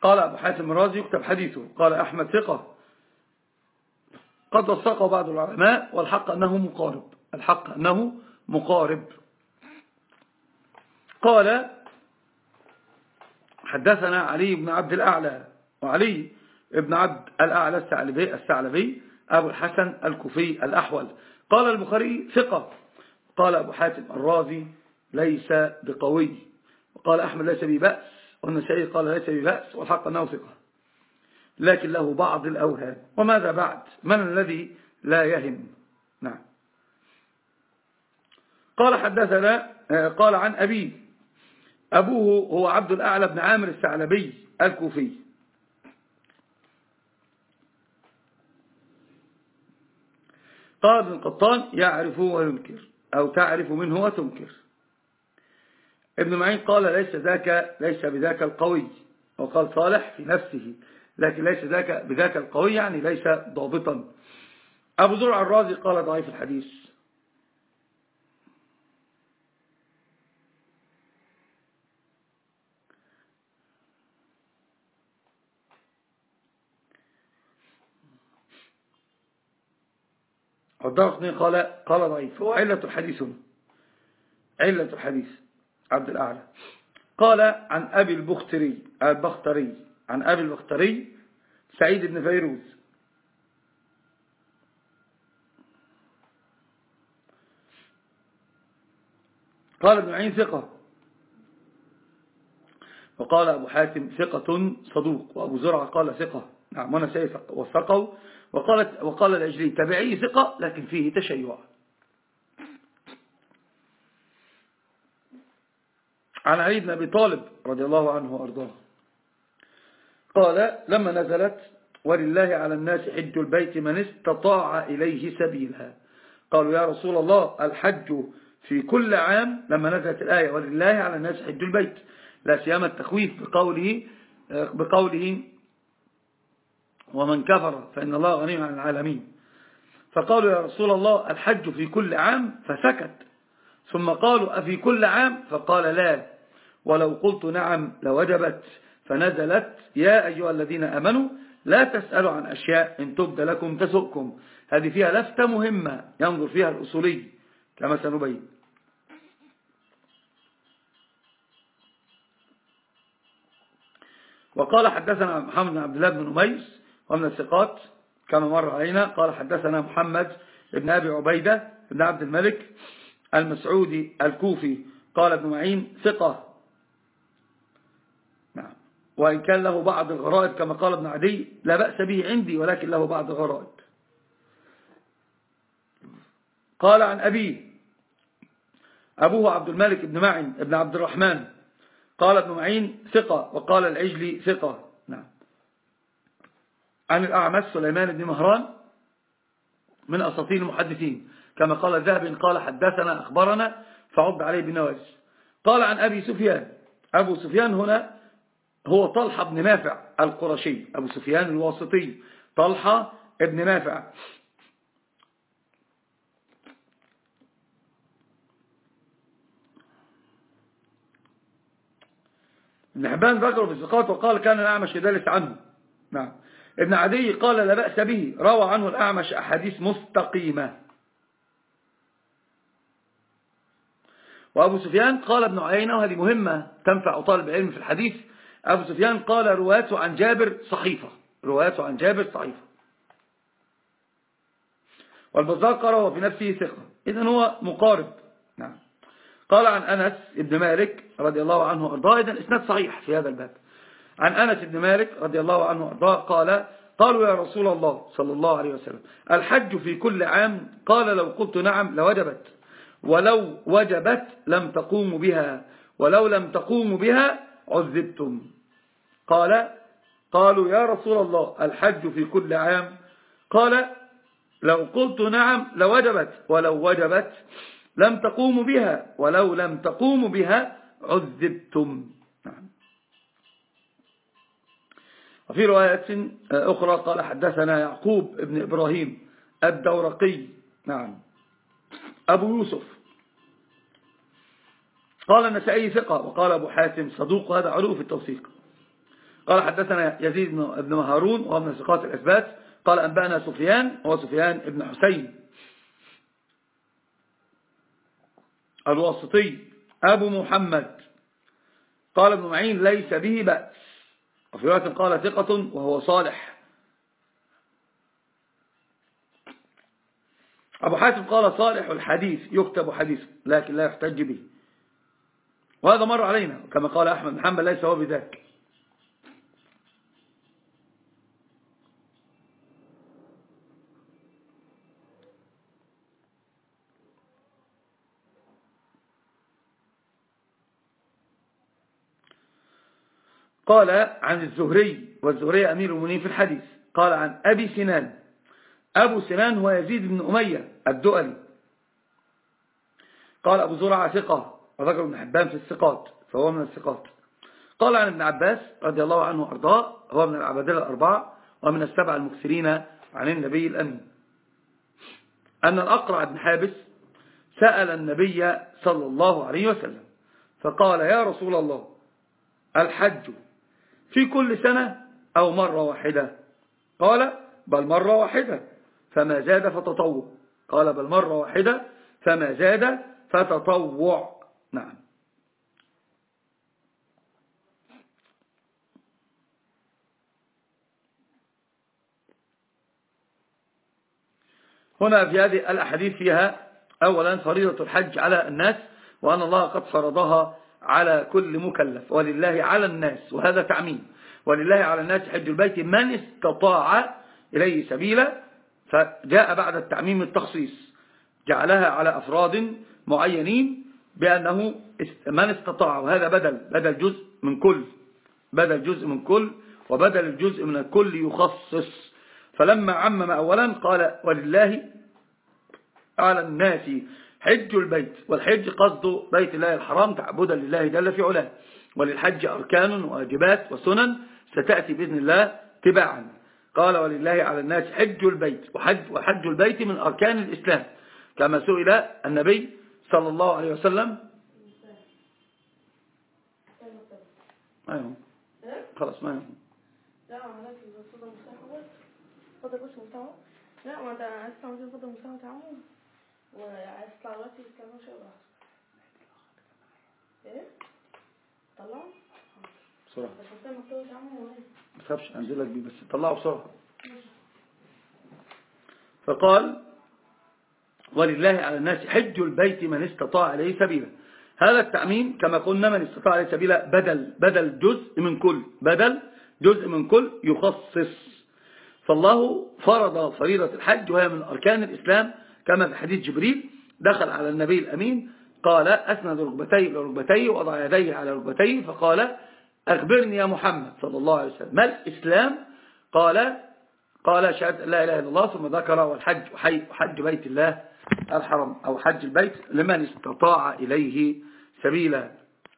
قال أبو حاتم الرازي يكتب حديثه. قال أحمد ثقة قد وثقه بعض العلماء، والحق أنه مقارب، الحق أنه مقارب. قال حدثنا علي بن عبد الأعلى، وعلي بن عبد الأعلى الثعلبي أبو الحسن الكوفي الأحول. قال البخاري ثقة. قال أبو حاتم الرازي ليس بقوي. وقال أحمد ليس ببأس، والنسائي قال ليس ببأس، والحق أنه ثقة لكن له بعض الأوهام. وماذا بعد؟ من الذي لا يهم؟ نعم. قال حدثنا قال عن أبوه هو عبد الأعلى بن عامر الثعلبي الكوفي. قال ابن القطان يعرف وينكر، أو تعرف منه وتنكر. ابن معين قال ليس بذاك القوي، وقال صالح في نفسه لكن ليس بذاك القوي، يعني ليس ضابطا. أبو زرع الرازي قال ضعيف الحديث. والدرقطني قال ضعيف. هو علة الحديث عبد الأعلى. قال عن أبي البختري سعيد بن فيروز. قال ابن معين ثقة، وقال أبو حاتم ثقة صدوق، وأبو زرعة قال ثقة. نعم، ونسائي وثقه. وقال العجلي تبعي ثقة لكن فيه تشيع. عن علي بن أبي طالب رضي الله عنه وأرضاه قال لما نزلت ولله على الناس حج البيت من استطاع إليه سبيلا، قالوا يا رسول الله الحج في كل عام، لما نزلت الآية ولله على الناس حج البيت، لا سيما التخويف بقوله ومن كفر فإن الله غني عن العالمين. فقالوا يا رسول الله الحج في كل عام، فسكت. ثم قالوا أفي كل عام؟ فقال لا، ولو قلت نعم لوجبت. فنزلت يا أيها الذين أمنوا لا تسألوا عن أشياء إن تبد لكم تسؤكم. هذه فيها لفتة مهمة ينظر فيها الأصولي كما سنبين. وقال حدثنا محمد بن عبد الله بن نميس ومن الثقات كما مر علينا. قال حدثنا محمد بن أبي عبيدة بن عبد الملك المسعودي الكوفي. قال ابن معين ثقة، نعم، وإن كان له بعض الغرائب كما قال ابن عدي لا بأس به عندي، ولكن له بعض الغرائب. قال عن أبوه عبد الملك بن معين بن عبد الرحمن. قال ابن معين ثقة، وقال العجلي ثقة. نعم. عن الأعمش سليمان بن مهران من أساطين المحدثين كما قال الذهبي قال حدثنا أخبرنا فعض عليه بالنواجذ. قال عن أبي سفيان. أبو سفيان هنا هو طلحة بن نافع القرشي، أبو سفيان الواسطي، طلحة بن نافع. ابن حبان ذكره في الثقات وقال كان الأعمش يدلس عنه. نعم. ابن عدي قال لا بأس به، روى عنه الأعمش أحاديث مستقيمة. وأبو سفيان قال ابن عيينة، وهذه مهمة تنفع طالب العلم في الحديث، أبو سفيان قال روايته عن جابر صحيفة، والبزار قال هو في نفسه ثقة، إذن هو مقارب. نعم. قال عن أنس بن مالك رضي الله عنه وأرضاه، إذن إسناد صحيح في هذا الباب. عن أنس بن مالك رضي الله عنه وأرضاه قال قالوا يا رسول الله صلى الله عليه وسلم الحج في كل عام؟ قال لو قلت نعم لوجبت، ولو وجبت لم تقوموا بها، ولو لم تقوموا بها عذبتم. قالوا يا رسول الله الحج في كل عام؟ قال لو قلت نعم لوجبت، ولو وجبت لم تقوموا بها، ولو لم تقوموا بها عذبتم. نعم. وفي رواية أخرى قال حدثنا يعقوب بن إبراهيم الدورقي، نعم، أبو يوسف. قال النسائي ثقة، وقال أبو حاتم صدوق، هذا علو في التوثيق. قال حدثنا يزيد بن هارون وهو من ثقات الأثبات قال أنبأنا سفيان هو سفيان بن حسين الواسطي أبو محمد قال ابن معين ليس به بأس، وفي رواية قال ثقة وهو صالح. أبو حاتم قال صالح الحديث يكتب حديث لكن لا يحتج به، وهذا مر علينا كما قال أحمد بن حنبل ليس هو بذاك. قال عن الزهري، والزهري أمير المؤمنين في الحديث، قال عن أبي سنان، أبو سنان هو يزيد بن أمية الدؤلي، قال أبو زرعة ثقة وذكر ابن حبان في الثقات فهو من الثقات. قال عن ابن عباس رضي الله عنه وأرضاه هو من العبادلة الأربعة ومن السبع المكثرين عن النبي الأمين أن الأقرع بن حابس سأل النبي صلى الله عليه وسلم فقال يا رسول الله الحج في كل سنة أو مرة واحدة؟ قال بل مرة واحدة فما زاد فتطوع. قال بل مرة واحدة فما زاد فتطوع. نعم. هنا في هذه الأحاديث فيها أولا فريضة الحج على الناس، وأن الله قد فرضها على كل مكلف، ولله على الناس، وهذا تعميم، ولله على الناس حج البيت من استطاع إليه سبيلا، فجاء بعد التعميم التخصيص، جعلها على أفراد معينين بأنه من استطاع، وهذا بدل جزء من كل، بدل جزء من كل، وبدل الجزء من الكل يخصص. فلما عمم أولا قال ولله على الناس حج البيت، والحج قصد بيت الله الحرام تعبدا لله جل في علاه، وللحج أركان وواجبات وسنن ستأتي بإذن الله تباعا. قال ولله على الناس حج البيت، وحج البيت من أركان الإسلام كما سئل النبي صلى الله عليه وسلم. أيوه خلاص ما يهم. لا ما لك الصدى مستحوذ فضل بس مستوى. لا ما ده عايز تعمل فضل مستوى تعمل وعايز تطلع دلوقتي كمان شيء راح ايه طلع بسرعة بس انت مكتوب تعمل ما تخافش انزل لك بيه بس طلعه بسرعة. فقال ولله على الناس حج البيت من استطاع إليه سبيلا. هذا التعميم كما قلنا من استطاع إليه سبيلا بدل جزء من كل، بدل جزء من كل يخصص. فالله فرض فريضة الحج وهي من أركان الإسلام كما في حديث جبريل دخل على النبي الأمين قال أسند ركبتيه إلى ركبتيه وضع يديه على ركبتيه فقال أخبرني يا محمد صلى الله عليه وسلم ما الإسلام؟ قال شهادة لا إله إلا الله، ثم ذكر والحج وحج بيت الله الحرام أو حج البيت لمن استطاع إليه سبيلا.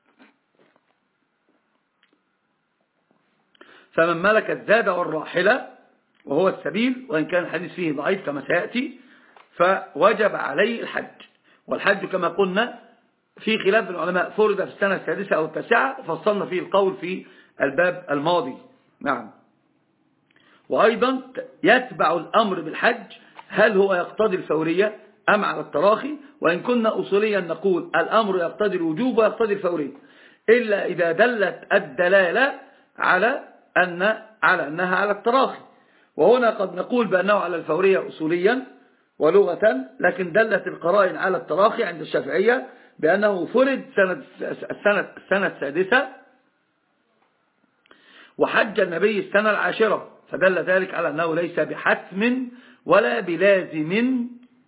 فمن ملك الزاد والراحلة وهو السبيل، وإن كان الحديث فيه ضعيف كما سيأتي، فوجب عليه الحج. والحج كما قلنا في خلاف العلماء فرض في السنة السادسة أو التاسعة، فصلنا فيه القول في الباب الماضي. نعم. وأيضا يتبع الأمر بالحج هل هو يقتضي الفورية أم على التراخي؟ وإن كنا أصوليا نقول الأمر يقتضي الوجوب ويقتضي الفورية، إلا إذا دلت الدلالة على أنها على التراخي. وهنا قد نقول بأنه على الفورية أصوليا ولغة، لكن دلت القرائن على التراخي عند الشافعية بأنه فرض السنة السادسة وحج النبي السنة العاشرة، فدل ذلك على أنه ليس بحتم ولا بلازم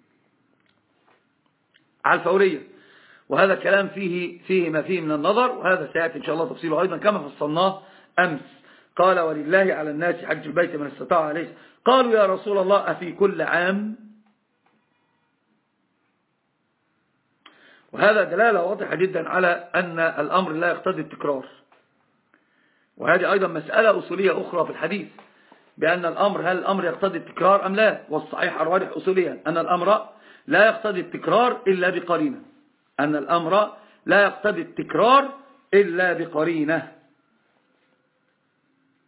على الفورية. وهذا كلام فيه ما فيه من النظر، وهذا سيأتي إن شاء الله تفصيله أيضا كما فصلناه أمس. قال ولله على الناس حج البيت من استطاع عليه. قالوا يا رسول الله أفي كل عام؟ وهذا دلالة واضحة جدا على أن الأمر لا يقتضي التكرار، وهذه أيضا مسألة أصولية أخرى في الحديث بأن الأمر هل الأمر يقتضي التكرار أم لا. والصحيح الراجح أصوليا أن الأمر لا يقتضي التكرار إلا بقرينة، أن الأمر لا يقتضي التكرار إلا بقرينة.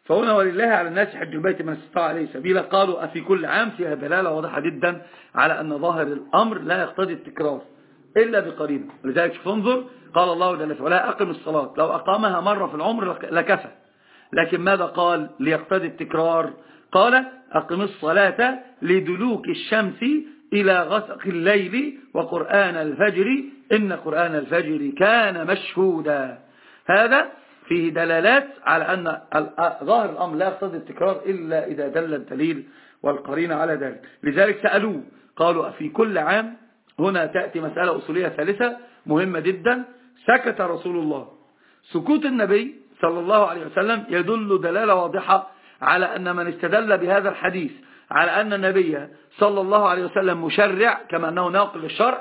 فهنا ولله على الناس حج البيت من استطاع عليه سبيلا، قالوا أفي كل عام، فيها دلالة واضحة جدا على أن ظاهر الأمر لا يقتضي التكرار إلا بقرينة. ولذلك فانظر قال الله جل وعلا أقم الصلاة، لو أقامها مرة في العمر لكفى، لكن ماذا قال ليقتضي التكرار؟ قال أقم الصلاة لدلوك الشمس إلى غسق الليل وقرآن الفجر إن قرآن الفجر كان مشهودا. هذا فيه دلالات على أن ظاهر الأمر لا يقتضي التكرار إلا إذا دل الدليل والقرينة على ذلك. لذلك سألوه قالوا في كل عام. هنا تأتي مسألة أصولية ثالثة مهمة جدا. سكت رسول الله. سكوت النبي صلى الله عليه وسلم يدل دلالة واضحة على أن من استدل بهذا الحديث على أن النبي صلى الله عليه وسلم مشرع كما أنه ناقل للشرع،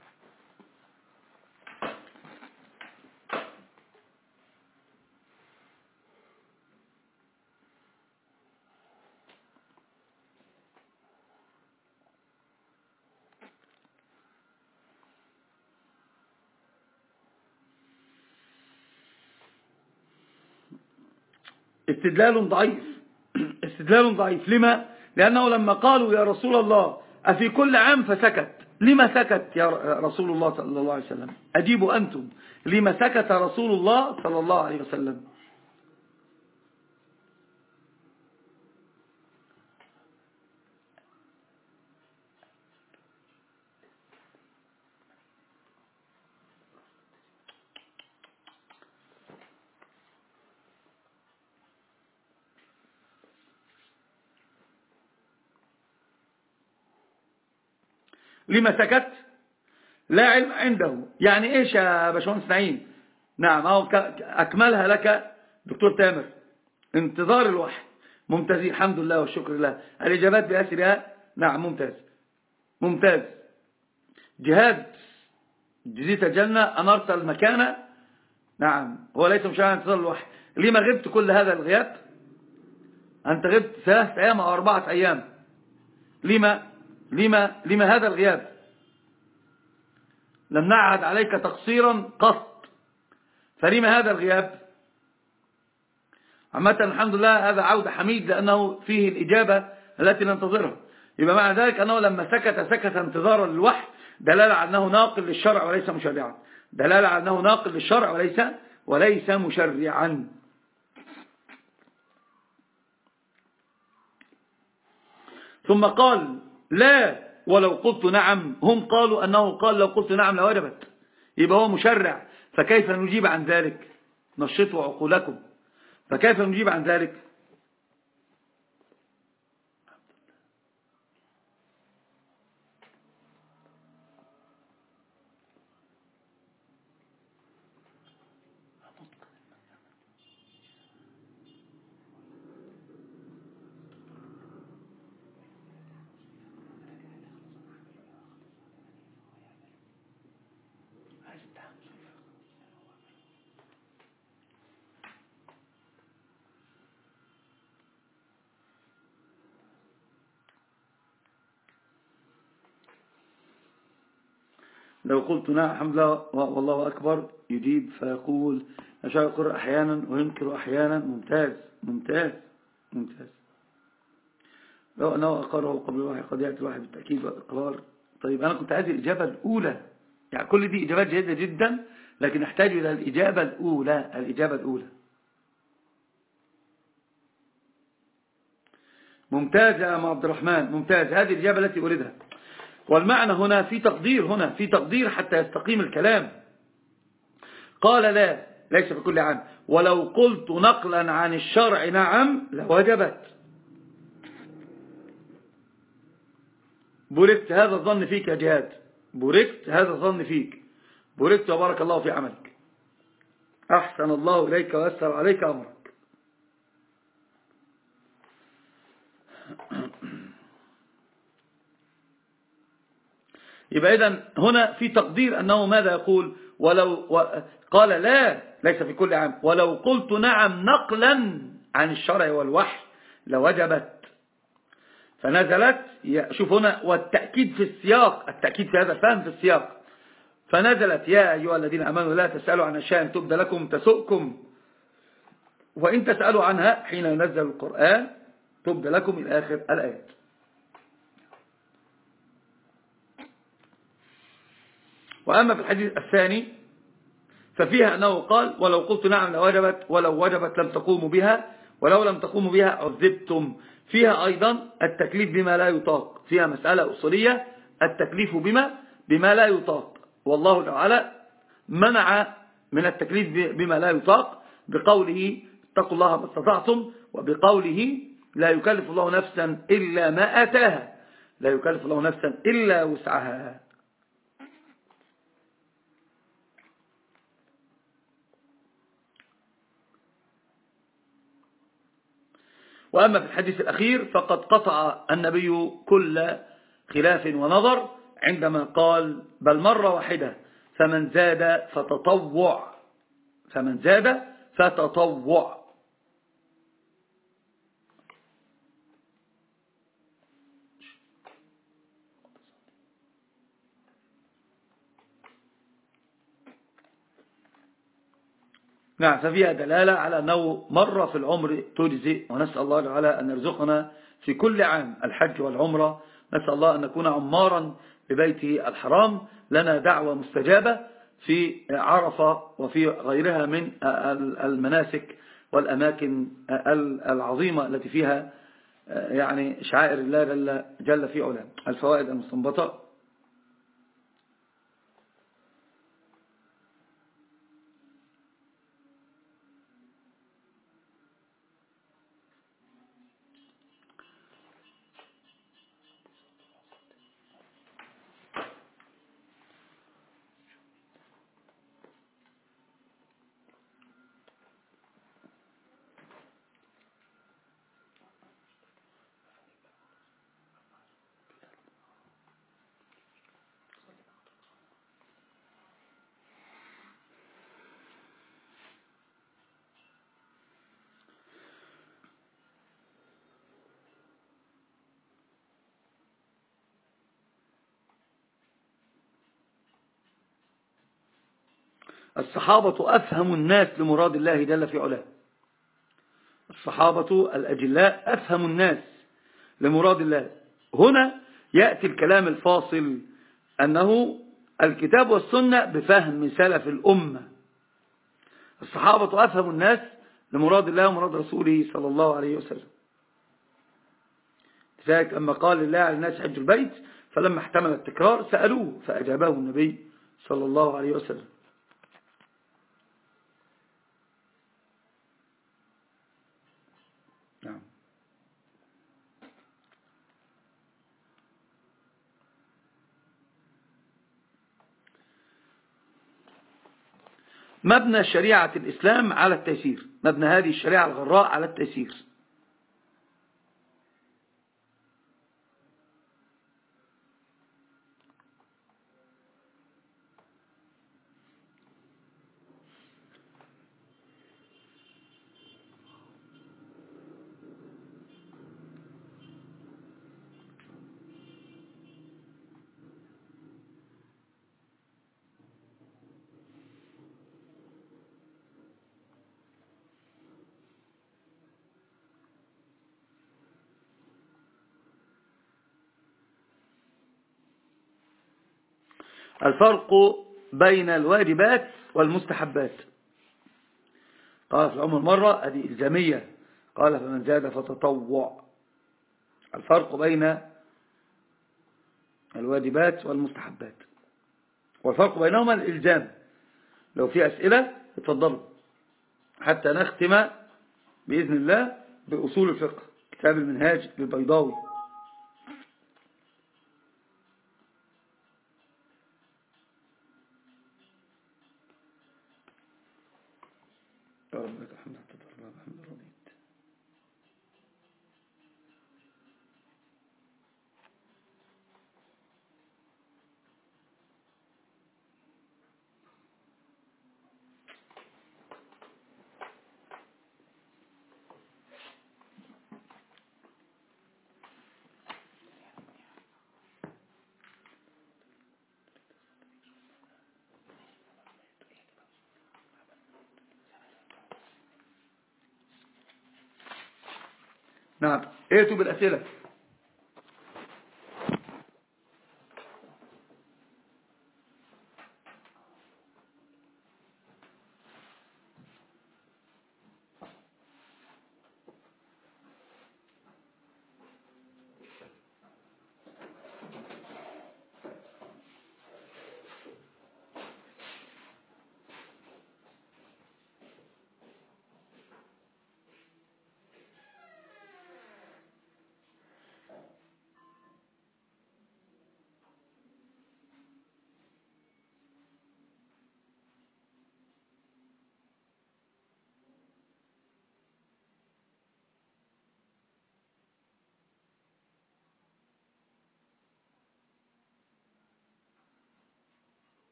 استدلال ضعيف. استدلال ضعيف. لما؟ لأنه لما قالوا يا رسول الله أفي كل عام فسكت. لما سكت يا رسول الله صلى الله عليه وسلم؟ أجيبوا أنتم، لما سكت رسول الله صلى الله عليه وسلم؟ لما سكت؟ لا علم عنده. يعني ايش يا باشمهندس نعيم؟ نعم اهو اكملها لك دكتور تامر. انتظار الوحي. ممتازين الحمد لله والشكر لله. الاجابات باسرها. نعم ممتاز ممتاز. جهاد جزيت الجنة انرت المكانة. نعم هو ليس مشاهد انتظار الوحي. لما غبت كل هذا الغياب؟ انت غبت 3 أيام او 4 أيام. لما هذا الغياب؟ لم نعهد عليك تقصيرا قط، فلما هذا الغياب؟ عامة الحمد لله هذا عودة حميد لأنه فيه الإجابة التي ننتظرها. يبقى مع ذلك أنه لما سكت انتظارا للوحي دلالة على أنه ناقل للشرع وليس مشرعا. دلالة على أنه ناقل للشرع وليس مشرعا. ثم قال لا ولو قلت نعم. هم قالوا أنه قال لو قلت نعم لوجبت، يبقى هو مشرع. فكيف نجيب عن ذلك؟ نشطوا عقولكم. فكيف نجيب عن ذلك؟ لو قلت نعم الحمد لله والله أكبر يجيب فيقول أشعر يقر أحيانا وينكر أحيانا. ممتاز ممتاز ممتاز. لو أنه أقره قبل الوحي قد يأتي الوحي بالتأكيد والإقرار. طيب أنا كنت عايز الإجابة الأولى. يعني كل دي إجابات جيدة جدا لكن نحتاج إلى الإجابة الأولى. الإجابة الأولى. ممتاز يا عبد الرحمن ممتاز. هذه الإجابة التي أريدها. والمعنى هنا في تقدير. هنا في تقدير حتى يستقيم الكلام. قال لا ليس في كل عام. ولو قلت نقلا عن الشرع نعم لوجبت. بوركت هذا الظن فيك يا جهاد. بوركت هذا الظن فيك. بوركت وبارك الله في عملك. أحسن الله إليك ويسر عليك أمرك. يبقى إذن هنا في تقدير أنه ماذا يقول؟ قال لا ليس في كل عام. ولو قلت نعم نقلا عن الشرع والوحي لوجبت. فنزلت. شوف هنا والتأكيد في السياق. التأكيد في هذا الفهم في السياق. فنزلت يا أيها الذين أمنوا لا تسألوا عن أشياء تبدى لكم تسؤكم وإن تسألوا عنها حين ينزل القرآن تبدى لكم إلى آخر الآيات. وأما في الحديث الثاني ففيها أنه قال ولو قلت نعم لوجبت ولو وجبت لم تقوموا بها ولو لم تقوموا بها عذبتم. فيها أيضا التكليف بما لا يطاق، فيها مسألة أصولية التكليف بما لا يطاق، والله تعالى منع من التكليف بما لا يطاق بقوله اتقوا الله ما استطعتم، وبقوله لا يكلف الله نفسا إلا ما آتاها، لا يكلف الله نفسا إلا وسعها. وأما في الحديث الأخير فقد قطع النبي كل خلاف ونظر عندما قال بل مرة واحدة فمن زاد فتطوع، فمن زاد فتطوع. نعم، ففيها دلالة على أنه مرة في العمر تجزئ، ونسأل الله تعالى أن يرزقنا في كل عام الحج والعمرة. نسأل الله أن نكون عمارا ببيته الحرام، لنا دعوة مستجابة في عرفة وفي غيرها من المناسك والأماكن العظيمة التي فيها يعني شعائر الله جل في علاه. الفوائد المستنبطة: الصحابة أفهم الناس لمراد الله جل في علاه، الصحابة الأجلاء أفهم الناس لمراد الله. هنا يأتي الكلام الفاصل أنه الكتاب والسنة بفهم سلف الأمة. الصحابة أفهم الناس لمراد الله ومراد رسوله صلى الله عليه وسلم. لذلك أما قال الله على الناس حج البيت فلما احتمل التكرار سألوه فأجابه النبي صلى الله عليه وسلم. نعم. مبنى شريعة الإسلام على التيسير، مبنى هذه الشريعة الغراء على التيسير. الفرق بين الواجبات والمستحبات. قال في العمر مرة هذه إلزامية، قال فمن زاد فتطوع. الفرق بين الواجبات والمستحبات، والفرق بينهما الإلزام. لو في أسئلة اتفضلوا حتى نختم بإذن الله بأصول الفقه، كتاب المنهاج للبيضاوي. يا رب لك الحمد حتى ترضى الحمد رضيت. نعم، ائتوا بالأسئلة.